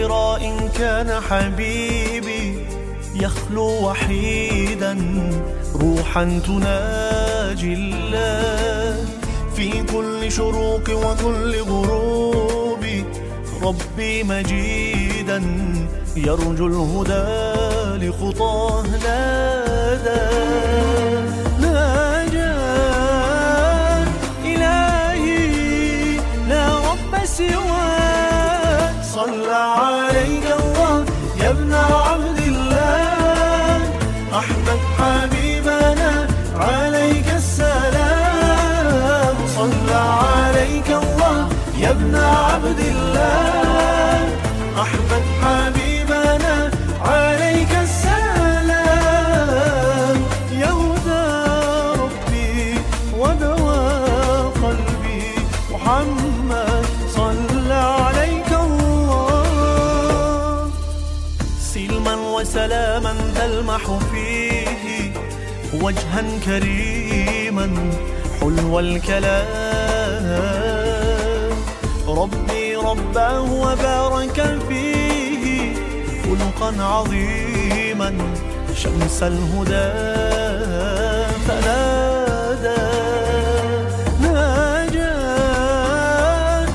إن كان حبيبي يخلو وحيدا روحا تناجي الله في كل شروق وكل غروب. ربي مجيدا يرجو الهدى لخطاه نادى إلهي لا رب سواك. صلى عليك الله يا ابن عبد الله أحمد حبيبنا عليك السلام. صلى عليك الله يا ابن عبد الله أحمد حبيبنا عليك السلام. يا هدى ربي ودواء قلبي محمد صلى عليك الله. سلما وسلاما تلمح فيه وجها كريما حلو الكلام. ربي رباه وبارك فيه خلقا عظيما شمس الهدى فنادى ناجاك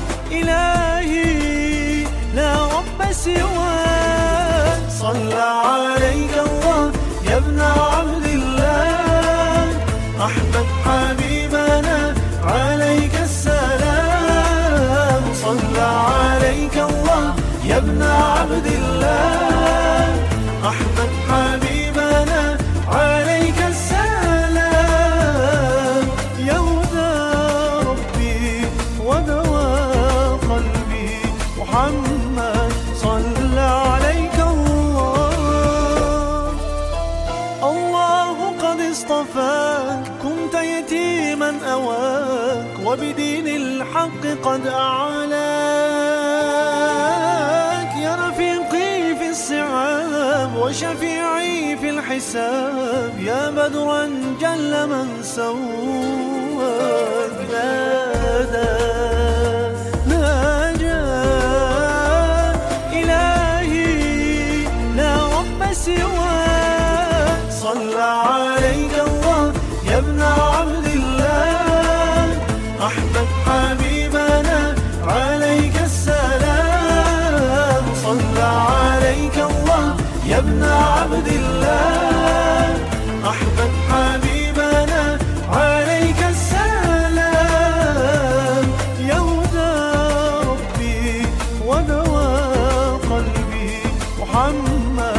إلهي لا رب سواك. صلى عليك الله يا ابن عبد الله أحمد حبيبنا عليك السلام. صلى عليك الله يا ابن عبد الله أحمد حبيبنا عليك السلام. يا هدى ربي ودواء قلبي محمد صلى عليك الله. الله قد اصطفاك كنت يتيما أواك وبدين الحق قد أعلاك. يا رفيقي في الصعاب وشفيعي في الحساب يا بدرا جل من سواك. ناجاك إلهي لا رب سواك. صلى عليك الله يا ابن عبد الله أحمد حبيبنا عليك السلام. صلى عليك الله يا ابن عبد الله أحمد حبيبنا عليك السلام. يا هدى ربي ودواء قلبي محمد